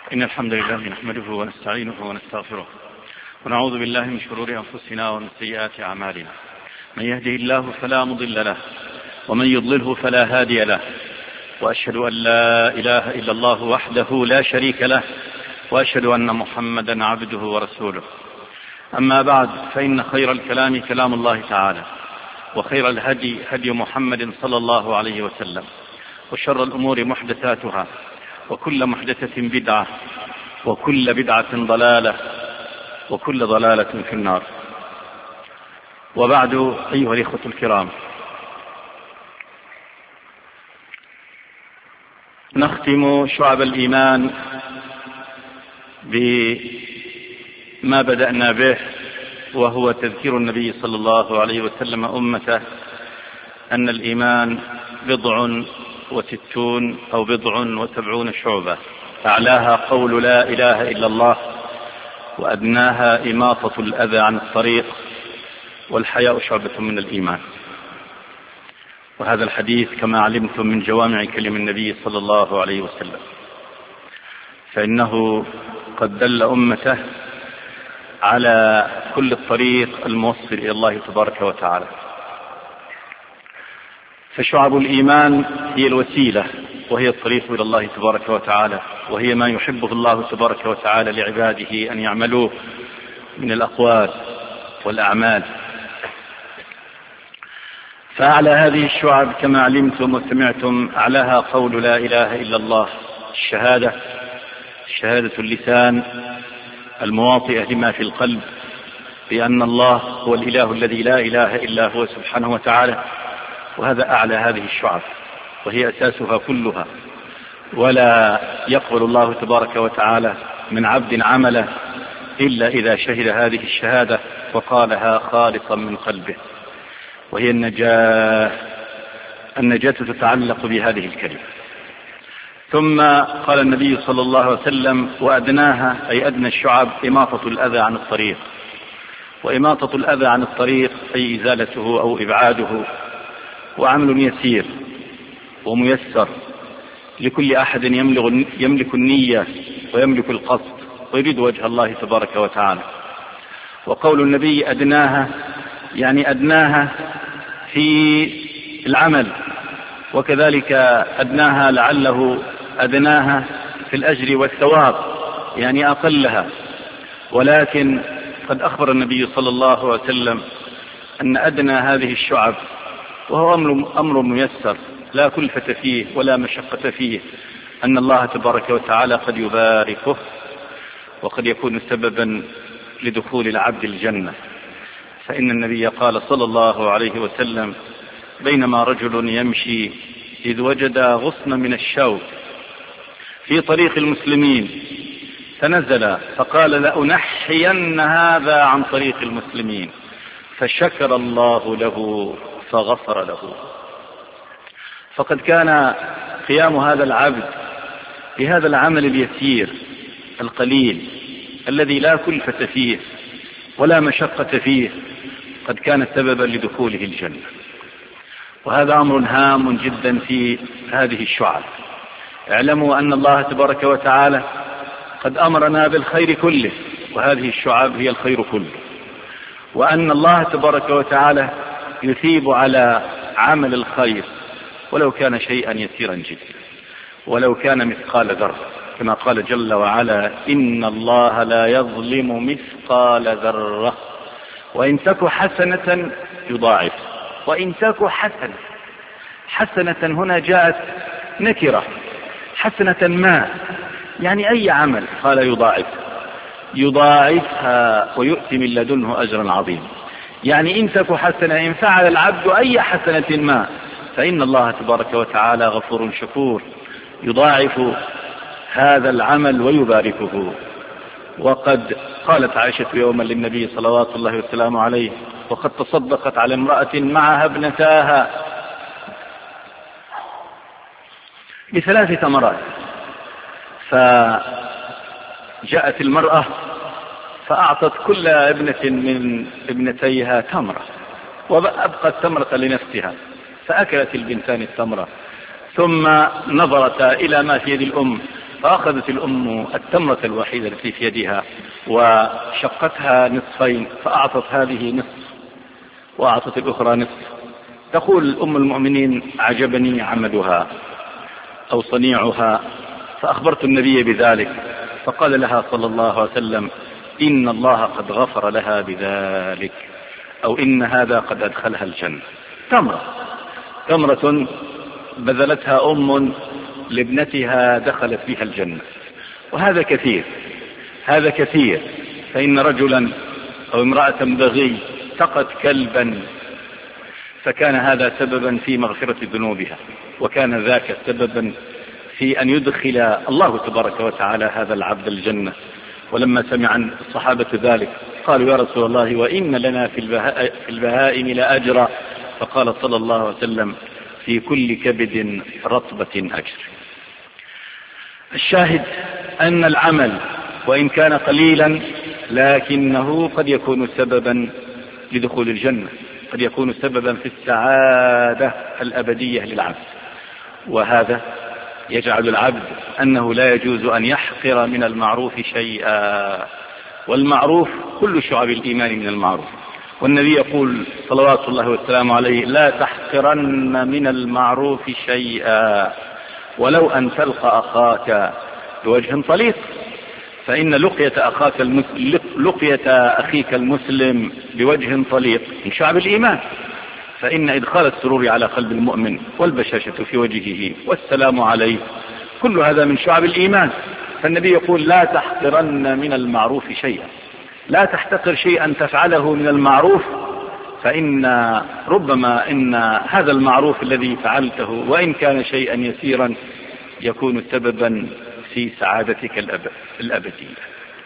إن الحمد لله نحمده ونستعينه ونستغفره ونعوذ بالله من شرور أنفسنا ومن سيئات أعمالنا. من يهده الله فلا مضل له ومن يضلله فلا هادي له، وأشهد أن لا إله إلا الله وحده لا شريك له، وأشهد أن محمدا عبده ورسوله. أما بعد، فإن خير الكلام كلام الله تعالى، وخير الهدي هدي محمد صلى الله عليه وسلم، وشر الأمور محدثاتها، وكل محدثة بدعة، وكل بدعة ضلالة، وكل ضلالة في النار. وبعد، أيها الإخوة الكرام، نختم شعب الإيمان بما بدأنا به، وهو تذكير النبي صلى الله عليه وسلم أمته أن الإيمان 60 أو 70 شعبة، أعلاها قول لا إله إلا الله، وأدناها إماطة الأذى عن الطريق، والحياء شعبة من الإيمان. وهذا الحديث كما علمتم من جوامع كلم النبي صلى الله عليه وسلم، فإنه قد دل أمته على كل الطريق الموصل إلى الله تبارك وتعالى. فشعب الإيمان هي الوسيلة، وهي الطريق إلى الله تبارك وتعالى، وهي ما يحبه الله تبارك وتعالى لعباده أن يعملوه من الأقوال والأعمال. فأعلى هذه الشعب كما علمتم وسمعتم أعلاها قول لا إله إلا الله، شهادة اللسان المواطئة لما في القلب بأن الله هو الإله الذي لا إله إلا هو سبحانه وتعالى. وهذا أعلى هذه الشعب، وهي أساسها كلها، ولا يقبل الله تبارك وتعالى من عبد عمله إلا إذا شهد هذه الشهادة وقالها خالصا من قلبه، وهي النجاة تتعلق بهذه الكلمة. ثم قال النبي صلى الله عليه وسلم: وأدناها، أي أدنى الشعب، إماطة الأذى عن الطريق. وإماطة الأذى عن الطريق أي إزالته أو إبعاده، وعمل يسير وميسر لكل أحد يملك النية ويملك القصد ويريد وجه الله تبارك وتعالى. وقول النبي أدناها، يعني أدناها في العمل، وكذلك أدناها لعله أدناها في الأجر والثواب، يعني أقلها. ولكن قد أخبر النبي صلى الله عليه وسلم أن أدنى هذه الشعب، وهو أمر ميسر لا كلفة فيه ولا مشقة فيه، أن الله تبارك وتعالى قد يباركه، وقد يكون سببا لدخول العبد الجنة. فإن النبي قال صلى الله عليه وسلم: بينما رجل يمشي إذ وجد غصن من الشوك في طريق المسلمين فنزل فقال: لأنحين هذا عن طريق المسلمين، فشكر الله له فغفر له. فقد كان قيام هذا العبد بهذا العمل اليسير القليل الذي لا كلفة فيه ولا مشقة فيه قد كان سببا لدخوله الجنة. وهذا أمر هام جدا في هذه الشعب. اعلموا أن الله تبارك وتعالى قد أمرنا بالخير كله، وهذه الشعب هي الخير كله، وأن الله تبارك وتعالى يثيب على عمل الخير ولو كان شيئا يسيرا جدا، ولو كان مثقال ذرة، كما قال جل وعلا: إن الله لا يظلم مثقال ذرة وإن تك حسنة يضاعف. وإن تك حسنة هنا جاءت نكرة، حسنة ما، يعني أي عمل، قال يضاعفها ويؤتي من لدنه أجرا عظيما. يعني إن تك حسنة، إن فعل العبد أي حسنة ما، فإن الله تبارك وتعالى غفور شكور، يضاعف هذا العمل ويباركه. وقد قالت عائشة يوما للنبي صلوات الله وسلامه عليه، وقد تصدقت على امرأة معها ابنتاها ب3 تمرات، فجاءت المرأة فأعطت كل ابنة من ابنتيها تمرة، وأبقت تمرة لنفسها، فأكلت البنتان التمرة، ثم نظرتا إلى ما في يد الأم فأخذت الأم التمرة الوحيدة التي في يدها وشقتها نصفين، فأعطت هذه نصف وأعطت الأخرى نصف. تقول أم المؤمنين: أعجبني عملها أو صنيعها، فأخبرت النبي بذلك، فقال لها صلى الله عليه وسلم: إن الله قد غفر لها بذلك، أو إن هذا قد أدخلها الجنة. تمرة بذلتها أم لابنتها دخلت بها الجنة. وهذا كثير، هذا كثير. فإن رجلا أو امرأة بغي سقت كلبا، فكان هذا سببا في مغفرة ذنوبها، وكان ذاك سببا في أن يدخل الله تبارك وتعالى هذا العبد الجنة. ولما سمع الصحابة ذلك قالوا: يا رسول الله، وإن لنا في البهائم لأجرا. فقال صلى الله عليه وسلم: في كل كبد رطبة أجر. الشاهد أن العمل وإن كان قليلا لكنه قد يكون سببا لدخول الجنة، قد يكون سببا في السعادة الأبدية للعبد. وهذا يجعل العبد أنه لا يجوز أن يحقر من المعروف شيئا، والمعروف كل شعب الإيمان من المعروف. والنبي يقول صلوات الله والسلام عليه: لا تحقرن من المعروف شيئا ولو أن تلقى أخاك بوجه طليق. فإن لقية أخيك المسلم بوجه طليق من شعب الإيمان. فإن إدخال السرور على قلب المؤمن والبشاشة في وجهه والسلام عليه كل هذا من شعب الإيمان. فالنبي يقول: لا تحقرن من المعروف شيئا، لا تحتقر شيئا تفعله من المعروف، فإن ربما إن هذا المعروف الذي فعلته وإن كان شيئا يسيرا يكون سببا في سعادتك الأبدية.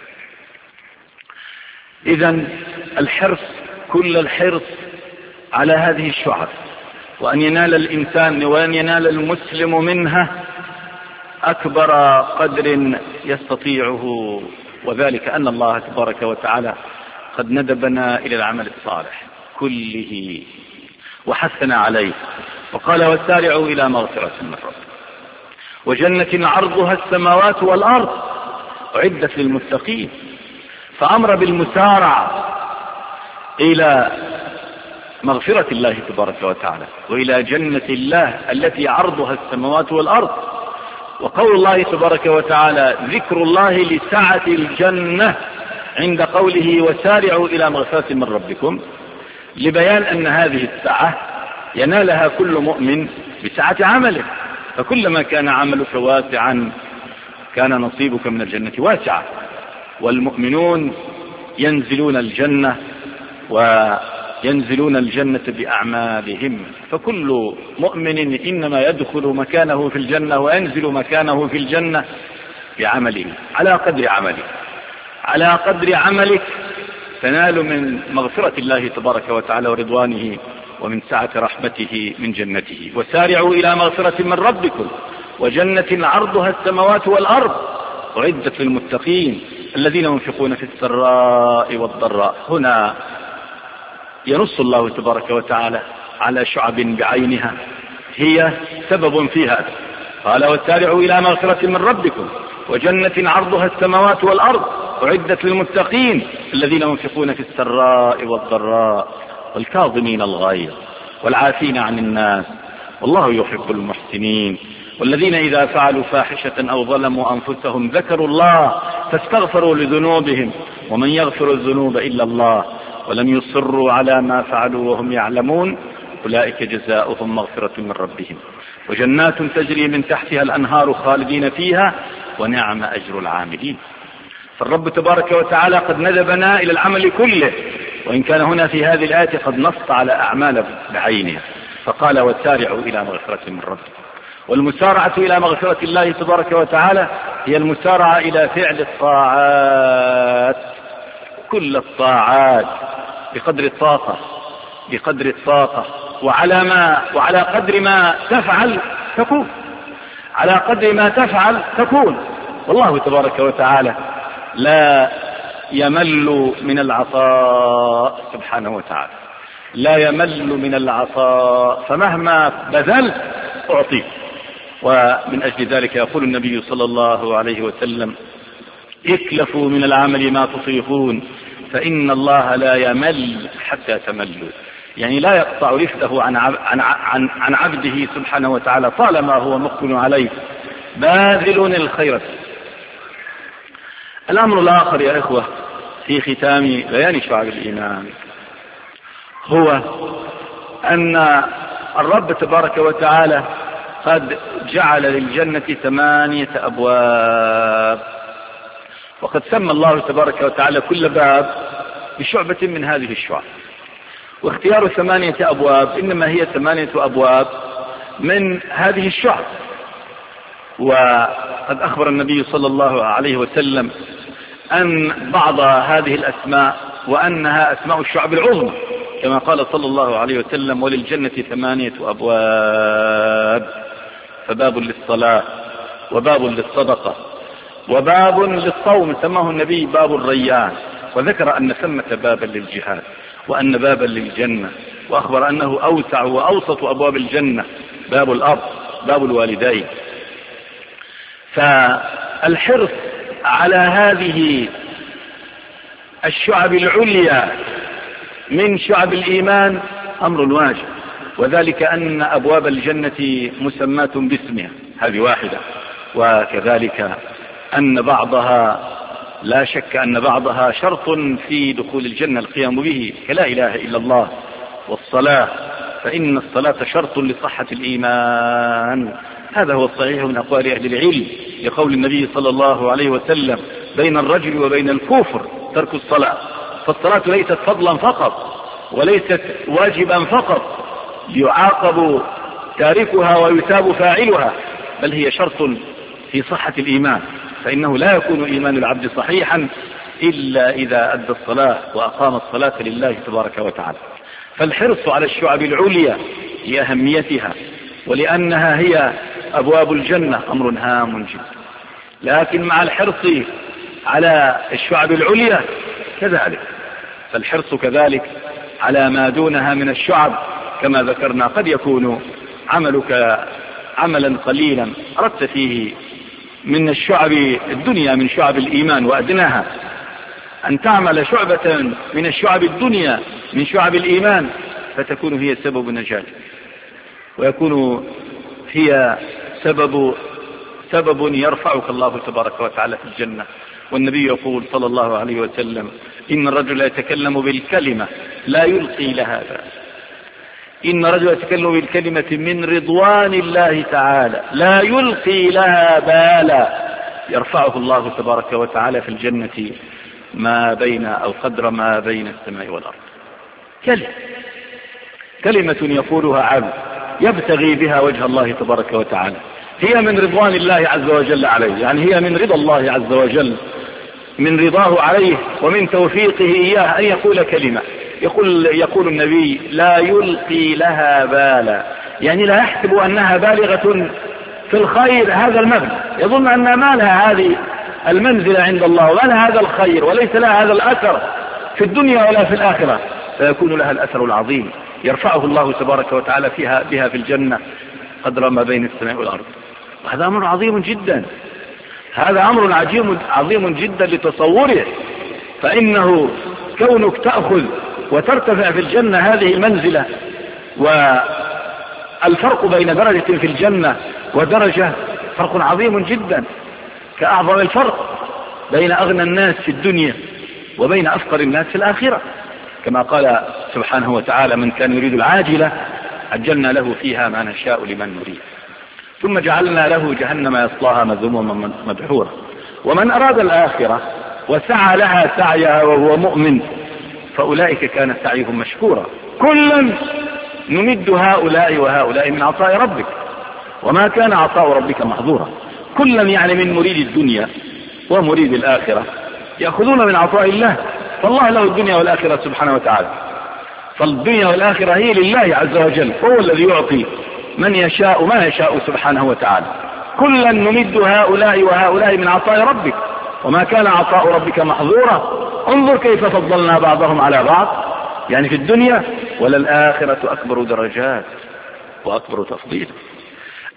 إذن الحرص، كل الحرص على هذه الشعب، وأن ينال الإنسان وأن ينال المسلم منها أكبر قدر يستطيعه، وذلك أن الله تبارك وتعالى قد ندبنا إلى العمل الصالح كله وحثنا عليه، وقال: وسارعوا إلى مغفرة من ربكم وجنة عرضها السماوات والأرض أعدت للمتقين. فأمر بالمسارعة إلى مغفرة الله تبارك وتعالى وإلى جنة الله التي عرضها السماوات والأرض. وقول الله تبارك وتعالى ذكر الله لسعة الجنة عند قوله: وسارعوا إلى مغفرة من ربكم، لبيان أن هذه السعة ينالها كل مؤمن بسعة عمله. فكلما كان عملك واسعا كان نصيبك من الجنة واسعا. والمؤمنون ينزلون الجنة بأعمالهم، فكل مؤمن إنما يدخل مكانه في الجنة وينزل مكانه في الجنة بعمله، على قدر عمله. على قدر عملك تنال من مغفرة الله تبارك وتعالى ورضوانه ومن سعة رحمته من جنته. وسارعوا إلى مغفرة من ربكم وجنة عرضها السماوات والأرض أعدت للمتقين الذين ينفقون في السراء والضراء. هنا ينص الله تبارك وتعالى على شعب بعينها هي سبب في هذا. قال: وسارعوا إلى مغفرة من ربكم وجنة عرضها السماوات والأرض أعدت للمتقين الذين ينفقون في السراء والضراء والكاظمين الغيظ والعافين عن الناس والله يحب المحسنين والذين إذا فعلوا فاحشة أو ظلموا أنفسهم ذكروا الله فاستغفروا لذنوبهم ومن يغفر الذنوب إلا الله ولم يصروا على ما فعلوا وهم يعلمون أولئك جزاؤهم مغفرة من ربهم وجنات تجري من تحتها الأنهار خالدين فيها ونعم أجر العاملين. فالرب تبارك وتعالى قد ندبنا إلى العمل كله، وإن كان هنا في هذه الآية قد نص على أعمال بعينها، فقال: وسارعوا إلى مغفرة من ربكم. والمسارعة إلى مغفرة الله تبارك وتعالى هي المسارعة إلى فعل الطاعات، كل الطاعات بقدر الطاقة وعلى قدر ما تفعل تكون، على قدر ما تفعل تكون. والله تبارك وتعالى لا يمل من العطاء سبحانه وتعالى، لا يمل من العطاء، فمهما بذلت أعطيك ومن أجل ذلك يقول النبي صلى الله عليه وسلم: اكلفوا من العمل ما تطيقون فإن الله لا يمل حتى تملوا. يعني لا يقطع رفده عن عبده سبحانه وتعالى طالما هو مقبل عليه باذل الخير. الأمر الآخر يا إخوة في ختام بيان شعب الإيمان هو أن الرب تبارك وتعالى قد جعل للجنة 8 أبواب، وقد سمى الله تبارك وتعالى كل باب بشعبة من هذه الشعب، واختيار 8 أبواب إنما هي 8 أبواب من هذه الشعب. وقد أخبر النبي صلى الله عليه وسلم أن بعض هذه الأسماء وأنها أسماء الشعب العظمى، كما قال صلى الله عليه وسلم: وللجنة 8 أبواب، فباب للصلاة، وباب للصدقة، وباب للصوم سماه النبي باب الريان، وذكر أن ثمة بابا للجهاد، وأن بابا للجنة، وأخبر أنه أوسع وأوسط أبواب الجنة باب الأب، باب الوالدين. فالحرص على هذه الشعب العليا من شعب الإيمان أمر واجب، وذلك أن أبواب الجنة مسماة باسمها، هذه واحدة، وكذلك أن بعضها لا شك أن بعضها شرط في دخول الجنة القيام به، كلا إله إلا الله والصلاة، فإن الصلاة شرط لصحة الإيمان. هذا هو الصحيح من أقوال أهل العلم لقول النبي صلى الله عليه وسلم: بين الرجل وبين الكفر ترك الصلاة. فالصلاة ليست فضلا فقط وليست واجبا فقط يعاقب تاركها ويثاب فاعلها، بل هي شرط في صحة الإيمان، فإنه لا يكون إيمان العبد صحيحا إلا إذا أدى الصلاة وأقام الصلاة لله تبارك وتعالى. فالحرص على الشعب العليا لأهميتها ولأنها هي أبواب الجنة أمر هام جدا، لكن مع الحرص على الشعب العليا كذلك فالحرص كذلك على ما دونها من الشعب، كما ذكرنا قد يكون عملك عملا قليلا أردت فيه من الشعب الدنيا من شعب الإيمان وأدناها، أن تعمل شعبة من الشعب الدنيا من شعب الإيمان فتكون هي سبب نجاتك، ويكون هي سبب يرفعك الله تبارك وتعالى في الجنة. والنبي يقول صلى الله عليه وسلم: إن الرجل يتكلم بالكلمة لا يلقي لها بال، إن الرجل يتكلم بالكلمة من رضوان الله تعالى لا يلقي لها بالا، يرفعه الله تبارك وتعالى في الجنة ما بين أو قدر ما بين السماء والأرض. كلمة يقولها عبد يبتغي بها وجه الله تبارك وتعالى، هي من رضوان الله عز وجل عليه، يعني هي من رضا الله عز وجل، من رضاه عليه ومن توفيقه إياه أن يقول كلمة. يقول النبي: لا يلقي لها بالا، يعني لا يحسب أنها بالغة في الخير هذا المبلغ، يظن أن ما لها هذه المنزلة عند الله وما لها هذا الخير وليس لها هذا الأثر في الدنيا ولا في الآخرة، فيكون لها الأثر العظيم يرفعه الله تبارك وتعالى بها في الجنة قدر ما بين السماء والأرض. وهذا أمر عظيم جدا، هذا أمر عظيم جدا لتصوره، فإنه كونك تأخذ وترتفع في الجنة هذه المنزلة، والفرق بين درجة في الجنة ودرجة فرق عظيم جدا، كأعظم الفرق بين أغنى الناس في الدنيا وبين أفقر الناس في الآخرة، كما قال سبحانه وتعالى: من كان يريد العاجلة عجلنا له فيها ما نشاء لمن نريد ثم جعلنا له جهنم يصلاها مذموما مدحورا. ومن أراد الآخرة وسعى لها سعيها وهو مؤمن فأولئك كان سعيهم مشكورا. كلا نمد هؤلاء وهؤلاء من عطاء ربك وما كان عطاء ربك محظورا. كلا يعني من مريد الدنيا ومريد الآخرة يأخذون من عطاء الله، فالله له الدنيا والآخرة سبحانه وتعالى، فالدنيا والآخرة هي لله عز وجل، هو الذي يعطي من يشاء ما يشاء سبحانه وتعالى. كلا نمد هؤلاء وهؤلاء من عطاء ربك وما كان عطاء ربك محظورا. انظر كيف فضلنا بعضهم على بعض، يعني في الدنيا، وللآخرة أكبر درجات وأكبر تفضيل.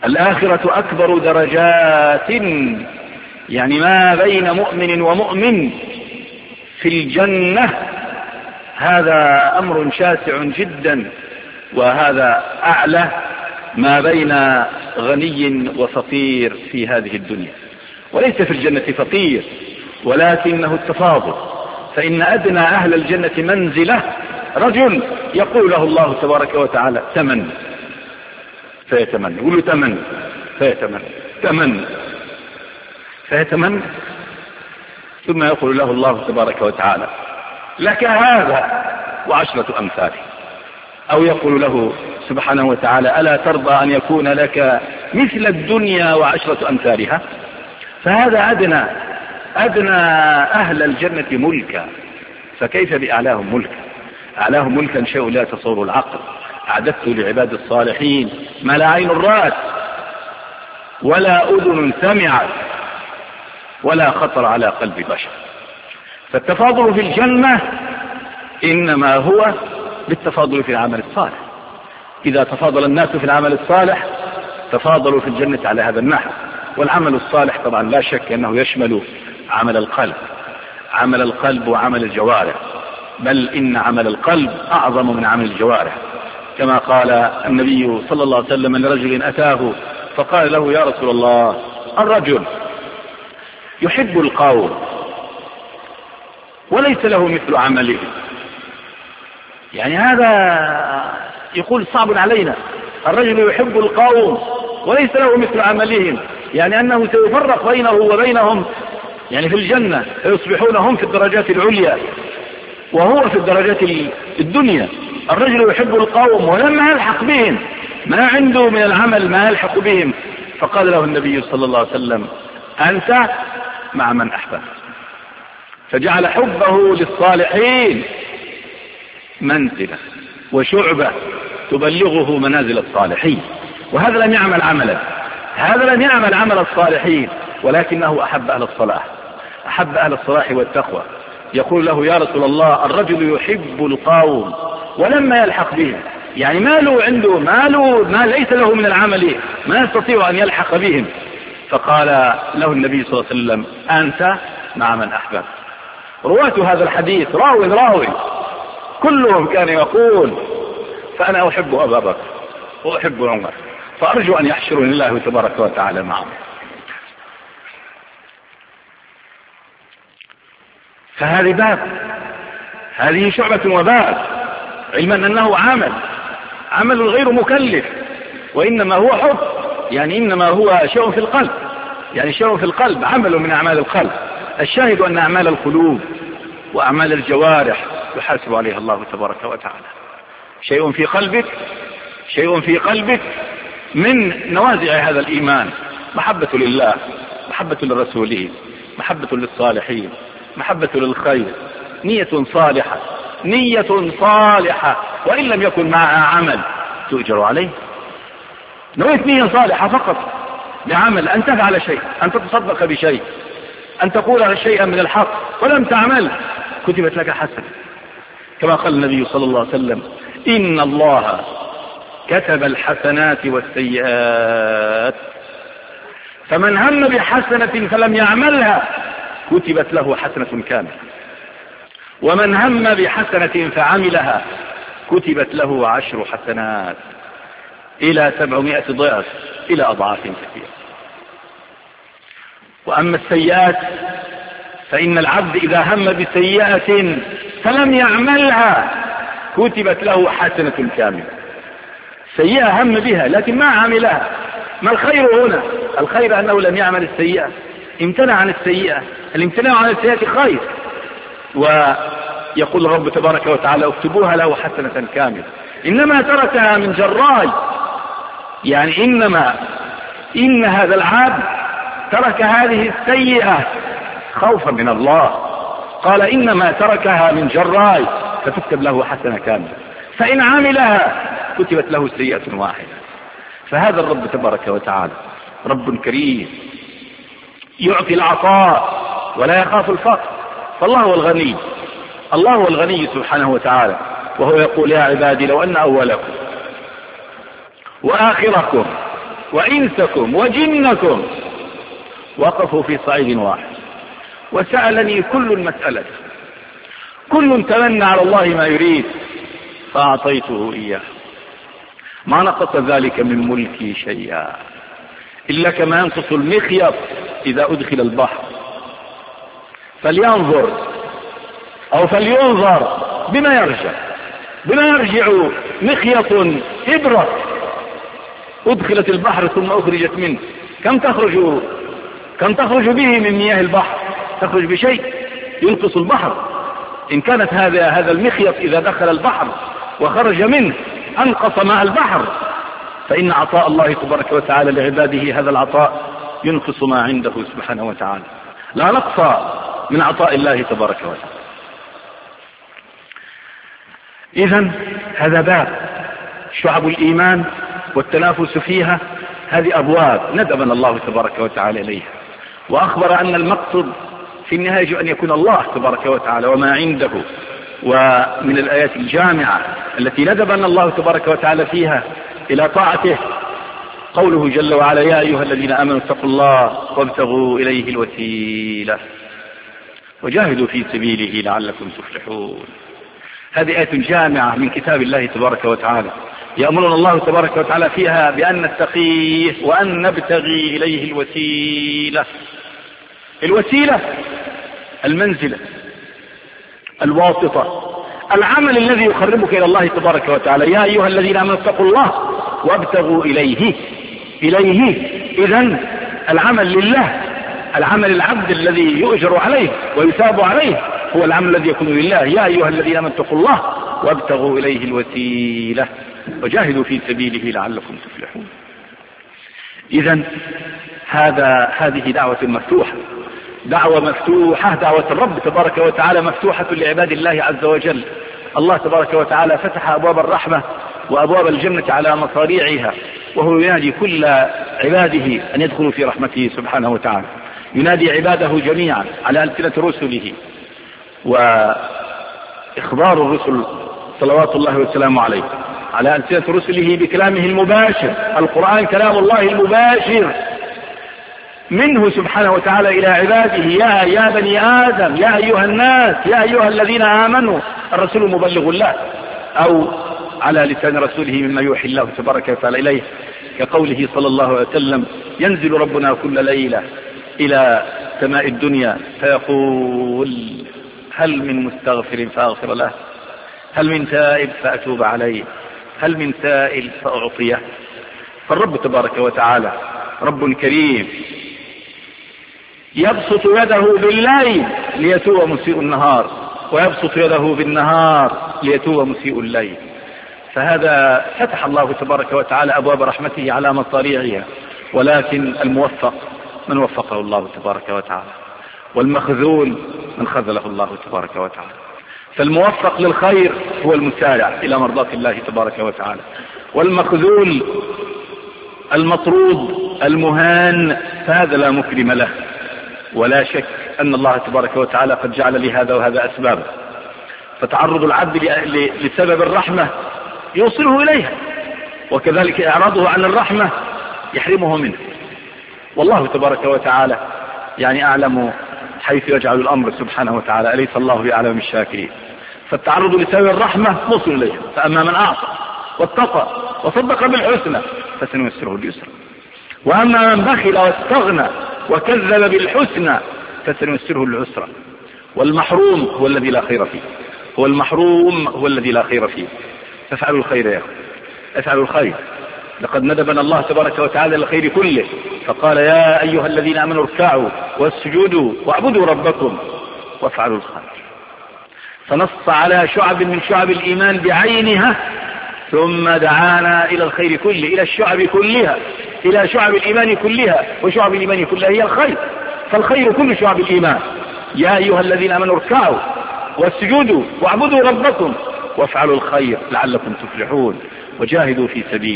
الآخرة أكبر درجات، يعني ما بين مؤمن ومؤمن في الجنة هذا أمر شاسع جدا، وهذا أعلى ما بين غني وفقير في هذه الدنيا. وليس في الجنة فقير، ولكنه التفاضل، فإن أدنى أهل الجنة منزلة رجل يقول له الله تبارك وتعالى تمن فيتمن، يقول له تمن فيتمن، تمن فيتمن، ثم يقول له الله تبارك وتعالى لك هذا وعشرة أمثاله، أو يقول له سبحانه وتعالى ألا ترضى أن يكون لك مثل الدنيا وعشرة أمثالها. فهذا أدنى أهل الجنة ملكا، فكيف بأعلاهم ملكا؟ أعلاهم ملكا شيء لا تصور العقل. أعددت لعباد الصالحين ما لا عين رأت ولا أذن سمعت ولا خطر على قلب بشر. فالتفاضل في الجنة إنما هو بالتفاضل في العمل الصالح. إذا تفاضل الناس في العمل الصالح تفاضلوا في الجنة على هذا النحو. والعمل الصالح طبعا لا شك أنه يشمل عمل القلب وعمل الجوارح، بل إن عمل القلب أعظم من عمل الجوارح، كما قال النبي صلى الله عليه وسلم لرجل أتاه فقال له يا رسول الله الرجل يحب القوم وليس له مثل عمله، يعني هذا يقول صعب علينا، الرجل يحب القوم وليس له مثل عملهم، يعني أنه سيفرق بينه وبينهم يعني في الجنة، فيصبحون هم في الدرجات العليا وهو في الدرجات الدنيا. الرجل يحب القوم ولما يلحق بهم ما عنده من العمل ما يلحق بهم. فقال له النبي صلى الله عليه وسلم أنت مع من أحببت، فجعل حبه للصالحين منزلة وشعبة تبلغه منازل الصالحين. وهذا لم يعمل عملا، هذا لم يعمل عمل الصالحين، ولكنه أحب أهل الصلاح والتقوى. يقول له يا رسول الله الرجل يحب القوم ولما يلحق بهم، يعني ما ليس له من العمل ما يستطيع أن يلحق بهم. فقال له النبي صلى الله عليه وسلم أنت مع من أحببت. رواة هذا الحديث راوي كلهم كان يقول فأنا أحب أبا بكر وأحب عمر، فأرجو أن يحشرني الله تبارك وتعالى معهم. فهذه باب، هذه شعبة وباب، علما أنه عمل غير مكلف، وإنما هو حب، يعني إنما هو شيء في القلب، يعني شيء في القلب، عمل من أعمال القلب. الشاهد أن أعمال القلوب وأعمال الجوارح يحاسب عليها الله تبارك وتعالى. شيء في قلبك من نوازع هذا الإيمان، محبة لله، محبة للرسول، محبة للصالحين، محبة للخير، نية صالحة وإن لم يكن معها عمل تؤجر عليه. نويت نية صالحة فقط بعمل، أن تفعل شيء، أن تتصدق بشيء، أن تقول شيئا من الحق ولم تعمل كتبت لك حسنة، كما قال النبي صلى الله عليه وسلم إن الله كتب الحسنات والسيئات، فمن هم بحسنة فلم يعملها كتبت له حسنة كاملة، ومن هم بحسنة فعملها كتبت له 10 حسنات إلى 700 ضعف، إلى أضعاف كثيرة. وأما السيئات فإن العبد إذا هم بسيئة فلم يعملها كتبت له حسنة كاملة. سيئة هم بها لكن ما عملها. ما الخير هنا؟ الخير أنه لم يعمل السيئة، امتنع عن السيئة. الامتناع عن السيئة خير. ويقول الرب تبارك وتعالى اكتبوها له حسنة كاملة. إنما تركها من جراي، يعني إن هذا العبد ترك هذه السيئة خوفا من الله، قال إنما تركها من جراي فتكتب له حسنة كاملة، فإن عملها كتبت له سيئة واحدة. فهذا الرب تبارك وتعالى رب كريم يعطي العطاء ولا يخاف الفقر. فالله هو الغني، الله هو الغني سبحانه وتعالى، وهو يقول يا عبادي لو أن أولكم وآخركم وإنسكم وجنكم وقفوا في صعيد واحد وسألني كل المسألة، كل تمنى على الله ما يريد فأعطيته إياه، ما نقص ذلك من ملكي شيئا إلا كما ينقص المخيط إذا أدخل البحر. فلينظر أو فلينظر بما يرجع مخيط إبرة أدخلت البحر ثم أخرجت منه، كم تخرج به من مياه البحر؟ تخرج بشيء ينقص البحر. إن كانت هذا المخيط إذا دخل البحر وخرج منه أنقص ماء البحر، فإن عطاء الله تبارك وتعالى لعباده هذا العطاء ينقص ما عنده سبحانه وتعالى، لا نقص من عطاء الله تبارك وتعالى. إذن هذا باب شعب الإيمان والتنافس فيها، هذه أبواب ندبنا الله تبارك وتعالى إليها، وأخبر أن المقصد في النهاية أن يكون الله تبارك وتعالى وما عنده. ومن الآيات الجامعة التي ندبنا الله تبارك وتعالى فيها إلى طاعته قوله جل وعلا: يا أيها الذين آمنوا اتقوا الله وابتغوا إليه الوسيلة وجاهدوا في سبيله لعلكم تفلحون. هذه آية جامعة من كتاب الله تبارك وتعالى، يأمرنا الله تبارك وتعالى فيها بأن نتقيه وأن نبتغي إليه الوسيلة. الوسيلة المنزلة، الواسطة، العمل الذي يقربك إلى الله تبارك وتعالى. يا أيها الذين آمنوا اتقوا الله وابتغوا إليه. إذن العمل لله، العمل العبد الذي يؤجر عليه ويثاب عليه هو العمل الذي يكون لله. يا أيها الذين آمنوا اتقوا الله وابتغوا إليه الوسيلة وجاهدوا في سبيله لعلكم تفلحون. إذن هذه دعوة مفتوحة، دعوة الرب تبارك وتعالى مفتوحة لعباد الله عز وجل. الله تبارك وتعالى فتح أبواب الرحمة وأبواب الجنة على مصاريعها، وهو ينادي كل عباده أن يدخلوا في رحمته سبحانه وتعالى، ينادي عباده جميعا على ألسنة رسله. وإخبار الرسل صلوات الله وسلامه عليه على ألسنة رسله بكلامه المباشر، القرآن كلام الله المباشر منه سبحانه وتعالى إلى عباده. يا بني آدم، يا أيها الناس، يا أيها الذين آمنوا. الرسول مبلغ الله، أو على لسان رسوله مما يوحي الله تبارك وتعالى إليه، كقوله صلى الله عليه وسلم: ينزل ربنا كل ليلة إلى سماء الدنيا فيقول: هل من مستغفر فأغفر له، هل من تائب فأتوب عليه، هل من سائل فأعطيه. فالرب تبارك وتعالى رب كريم يبسط يده بالليل ليتوب مسيء النهار، ويبسط يده بالنهار ليتوب مسيء الليل. فهذا فتح الله تبارك وتعالى أبواب رحمته على مصاريعها، ولكن الموفق من وفقه الله تبارك وتعالى، والمخذول من خذله الله تبارك وتعالى. فالموفق للخير هو المسارع إلى مرضاة الله تبارك وتعالى، والمخذول المطرود المهان فهذا لا مكرم له. ولا شك أن الله تبارك وتعالى قد جعل لهذا وهذا أسبابا، فتعرض العبد لسبب الرحمة يوصله إليها، وكذلك إعراضه عن الرحمة يحرمه منه. والله تبارك وتعالى أعلم حيث يجعل الأمر سبحانه وتعالى، أليس الله بأعلم الشاكرين؟ فالتعرض لسبب الرحمة موصل إليها. فأما من أعطى واتقى وصدق بالحسنى فسنيسره اليسرى، وأما من بخل واستغنى وكذب بالحسنى فسنيسره العسرى. والمحروم هو الذي لا خير فيه، فافعلوا الخير يا أخي، افعلوا الخير. لقد ندبنا الله تبارك وتعالى للخير كله، فقال: يا أيها الذين آمنوا اركعوا واسجدوا واعبدوا ربكم وافعلوا الخير. فنص على شعب من شعب الإيمان بعينها، ثم دعانا إلى الخير كله، إلى الشعب كلها، إلى شعب الإيمان كلها. وشعب الإيمان كلها هي الخير، فالخير كل شعب الإيمان. يا أيها الذين آمنوا اركعوا واسجدوا واعبدوا ربكم وافعلوا الخير لعلكم تفلحون وجاهدوا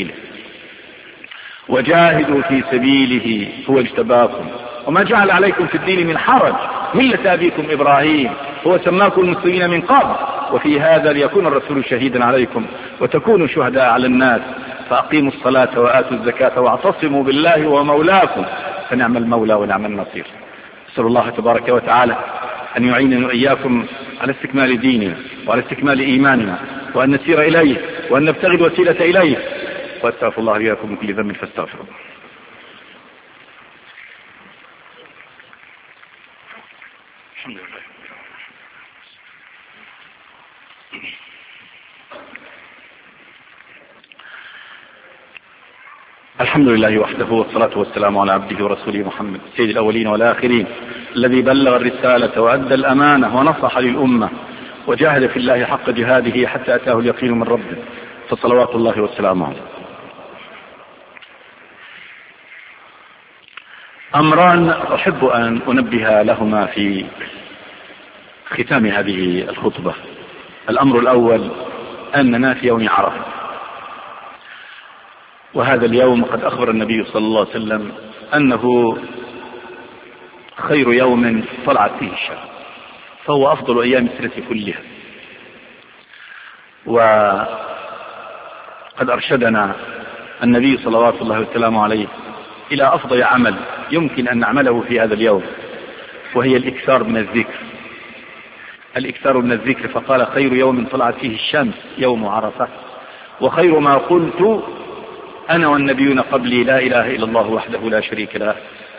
في سبيله هو اجتباكم وما جعل عليكم في الدين من حرج ملة أبيكم إبراهيم هو سماكم المسلمين من قبل وفي هذا ليكون الرسول شهيدا عليكم وتكونوا شهداء على الناس فأقيموا الصلاة وآتوا الزكاة واعتصموا بالله ومولاكم فنعم المولى ونعم النصير. أسأل الله تبارك وتعالى أن يعيننا وإياكم على استكمال ديننا وعلى استكمال إيماننا، وأن نسير إليه وأن نبتغي الوسيلة إليه. وأستغفر الله لكم من كل ذنب فاستغفروا. الحمد لله. الحمد لله وحده، والصلاة والسلام على عبده ورسوله محمد سيد الأولين والآخرين، الذي بلغ الرسالة وأدى الأمانة ونصح للأمة وجاهد في الله حق جهاده حتى أتاه اليقين من ربه، فصلوات الله والسلام عليه. أمران أحب أن أنبه لهما في ختام هذه الخطبة. الأمر الأول أننا في يوم عرفة، وهذا اليوم قد أخبر النبي صلى الله عليه وسلم أنه خير يوم طلعت فيه الشمس، فهو أفضل أيام السنة كلها. وقد أرشدنا النبي صلوات الله وسلامه عليه إلى أفضل عمل يمكن أن نعمله في هذا اليوم، وهي الإكثار من الذكر. الإكثار من الذكر، فقال خير يوم طلعت فيه الشمس يوم عرفة، وخير ما قلت أنا والنبيون قبلي لا إله إلا الله وحده لا شريك له،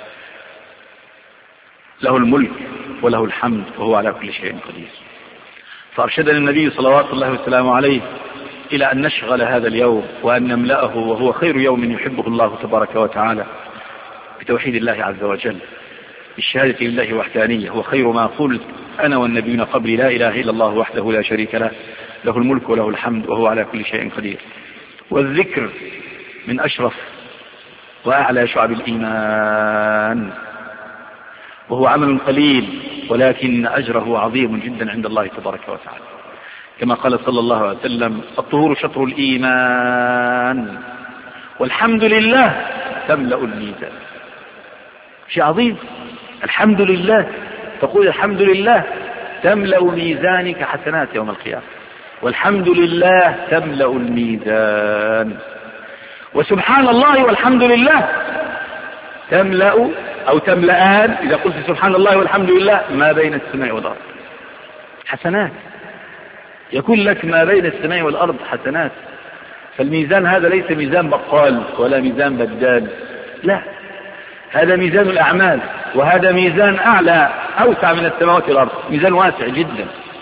له الملك وله الحمد وهو على كل شيء قدير. فأرشدنا النبي صلوات الله وسلامه عليه إلى أن نشغل هذا اليوم وأن نملأه، وهو خير يوم يحبه الله تبارك وتعالى، بتوحيد الله عز وجل، بالشهادة لله وحدانية. وخير ما قلت أنا والنبيون قبلي لا إله إلا الله وحده لا شريك له، له الملك وله الحمد وهو على كل شيء قدير. والذكر من أشرف وأعلى شعب الإيمان، وهو عمل قليل ولكن أجره عظيم جدا عند الله تبارك وتعالى، كما قال صلى الله عليه وسلم الطهور شطر الإيمان والحمد لله تملأ الميزان. شيء عظيم، الحمد لله، تقول الحمد لله تملأ ميزانك حسنات يوم القيامة، والحمد لله تملأ الميزان. وسبحان الله والحمد لله تملأ أو تملأان، إذا قلت سبحان الله والحمد لله، ما بين السماء والأرض حسنات، يكون لك ما بين السماء والأرض حسنات. فالميزان هذا ليس ميزان بقال ولا ميزان بدال، لا، هذا ميزان الأعمال، وهذا ميزان أعلى أوسع من السماوات والأرض، ميزان واسع جدا.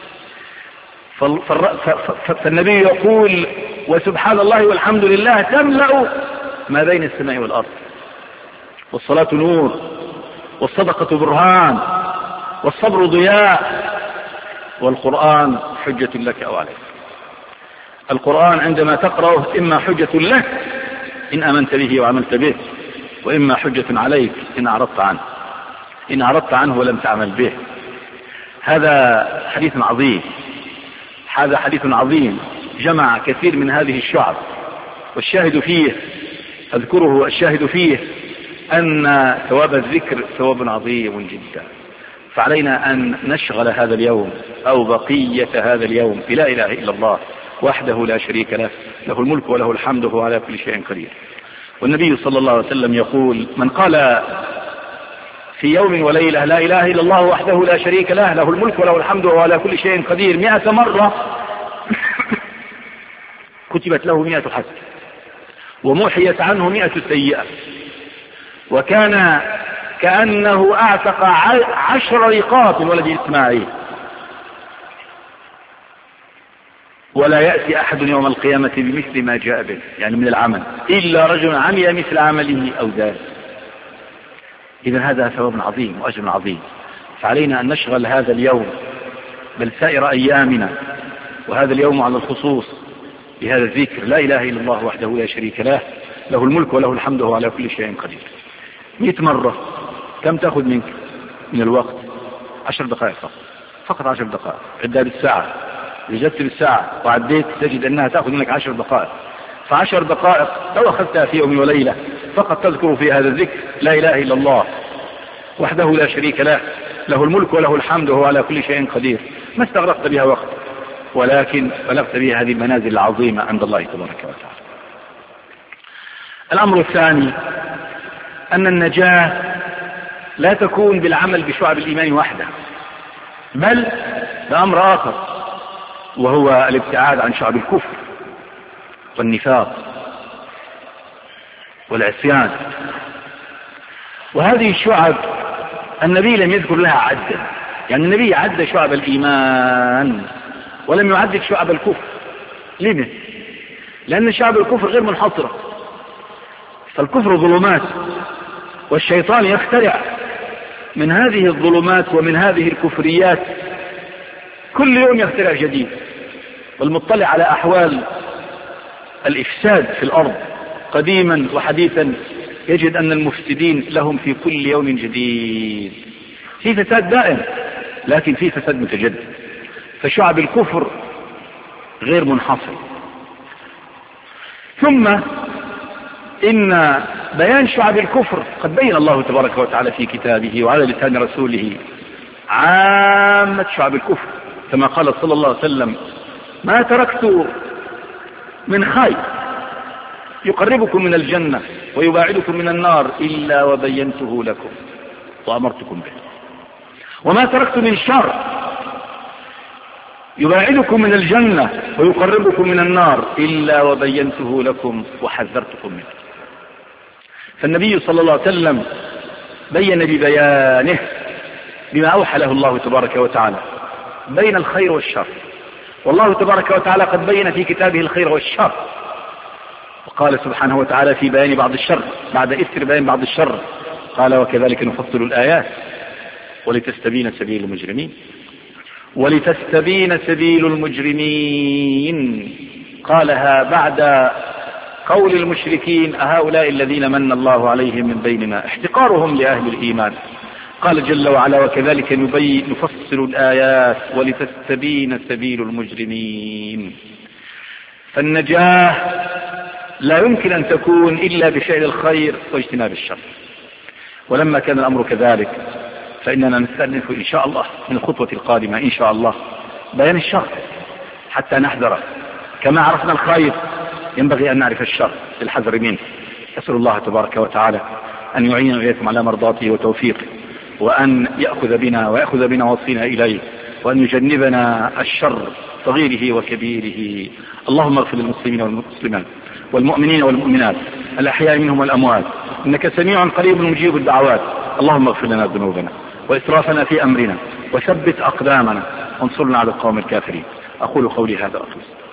فالنبي يقول وسبحان الله والحمد لله تملأ ما بين السماء والأرض. والصلاة نور، والصدقة برهان، والصبر ضياء، والقرآن حجة لك أو عليك. القرآن عندما تقرأه إما حجة لك إن آمنت به وعملت به، وإما حجة عليك إن أعرضت عنه، إن أعرضت عنه ولم تعمل به. هذا حديث عظيم، هذا حديث عظيم جمع كثير من هذه الشعب، والشاهد فيه أذكره، الشاهد فيه أن ثواب الذكر ثواب عظيم جدا. فعلينا أن نشغل هذا اليوم أو بقية هذا اليوم بلا إله إلا الله وحده لا شريك له، له الملك وله الحمد وهو على كل شيء قدير. والنبي صلى الله عليه وسلم يقول من قال في يوم وليلة لا إله إلا الله وحده لا شريك له، له الملك وله الحمد وهو على كل شيء قدير 100 مرة كتبت له 100 حسنة ومحيت عنه 100 سيئة، وكان كأنه أعتق 10 رقاب من ولد إسماعيل. ولا يأتي أحد يوم القيامة بمثل ما جاء به، يعني من العمل، إلا رجل عمل مثل عمله أو ذلك. إذن هذا ثواب عظيم وأجر عظيم. فعلينا أن نشغل هذا اليوم بل سائر أيامنا، وهذا اليوم على الخصوص، بهذا الذكر لا إله إلا الله وحده لا شريك له، له الملك وله الحمد وهو على كل شيء قدير. 100 مرة كم تأخذ منك من الوقت؟ 10 دقائق فقط 10 دقائق. عدها بالساعة، وجدت بالساعة وعديت تجد أنها تأخذ منك 10 دقائق. ف10 دقائق لو أخذتها في يوم وليلة فقط تذكر في هذا الذكر لا إله إلا الله وحده لا شريك له، له الملك وله الحمد وهو على كل شيء قدير، ما استغرقت بها وقت، ولكن بلغت بها هذه المنازل العظيمة عند الله تبارك وتعالى. الأمر الثاني أن النجاة لا تكون بالعمل بشعب الإيمان وحده، بل بأمر آخر، وهو الابتعاد عن شعب الكفر والنفاق والعصيان. وهذه الشعب النبي لم يذكر لها عدا، يعني النبي عد شعب الإيمان ولم يعد شعب الكفر. ليه؟ لأن شعب الكفر غير منحصرة، فالكفر ظلمات، والشيطان يخترع من هذه الظلمات ومن هذه الكفريات كل يوم يخترع جديد. والمطلع على أحوال الإفساد في الأرض قديما وحديثا يجد أن المفسدين لهم في كل يوم جديد، في فساد دائم لكن في فساد متجدد. فشعب الكفر غير منحصر. ثم إن بيان شعب الكفر قد بين الله تبارك وتعالى في كتابه وعلى لسان رسوله عامة شعب الكفر، كما قال صلى الله عليه وسلم: ما تركت من خير يقربكم من الجنة ويباعدكم من النار إلا وبينته لكم وأمرتكم به، وما تركت من شر يباعدكم من الجنة ويقربكم من النار إلا وبينته لكم وحذرتكم منه. فالنبي صلى الله عليه وسلم بين ببيانه بما أوحى له الله تبارك وتعالى بين الخير والشر، والله تبارك وتعالى قد بين في كتابه الخير والشر، وقال سبحانه وتعالى في بيان بعض الشر بعد إثر بيان بعض الشر قال: وكذلك نفصل الآيات ولتستبين سبيل المجرمين. ولتستبين سبيل المجرمين قالها بعد قول المشركين: أهؤلاء الذين من الله عليهم من بيننا، احتقارهم لأهل الإيمان. قال جل وعلا: وكذلك نفصل الآيات ولتستبين سبيل المجرمين. فالنجاة لا يمكن أن تكون إلا بفعل الخير واجتناب الشر. ولما كان الأمر كذلك فإننا نستأنف إن شاء الله من الخطوة القادمة إن شاء الله بيان الشر حتى نحذره. كما عرفنا الخير ينبغي أن نعرف الشر للحذر منه. أسأل الله تبارك وتعالى أن يعيننا وإياكم على مرضاته وتوفيقه، وأن يأخذ بنا وصينا إليه، وأن يجنبنا الشر صغيره وكبيره. اللهم اغفر للمسلمين والمسلمات والمؤمنين والمؤمنات الأحياء منهم والأموات، إنك سميع قريب مجيب الدعوات. اللهم اغفر لنا ذنوبنا وإسرافنا في أمرنا، وثبت أقدامنا، وانصرنا على القوم الكافرين. أقول قولي هذا وأخلص.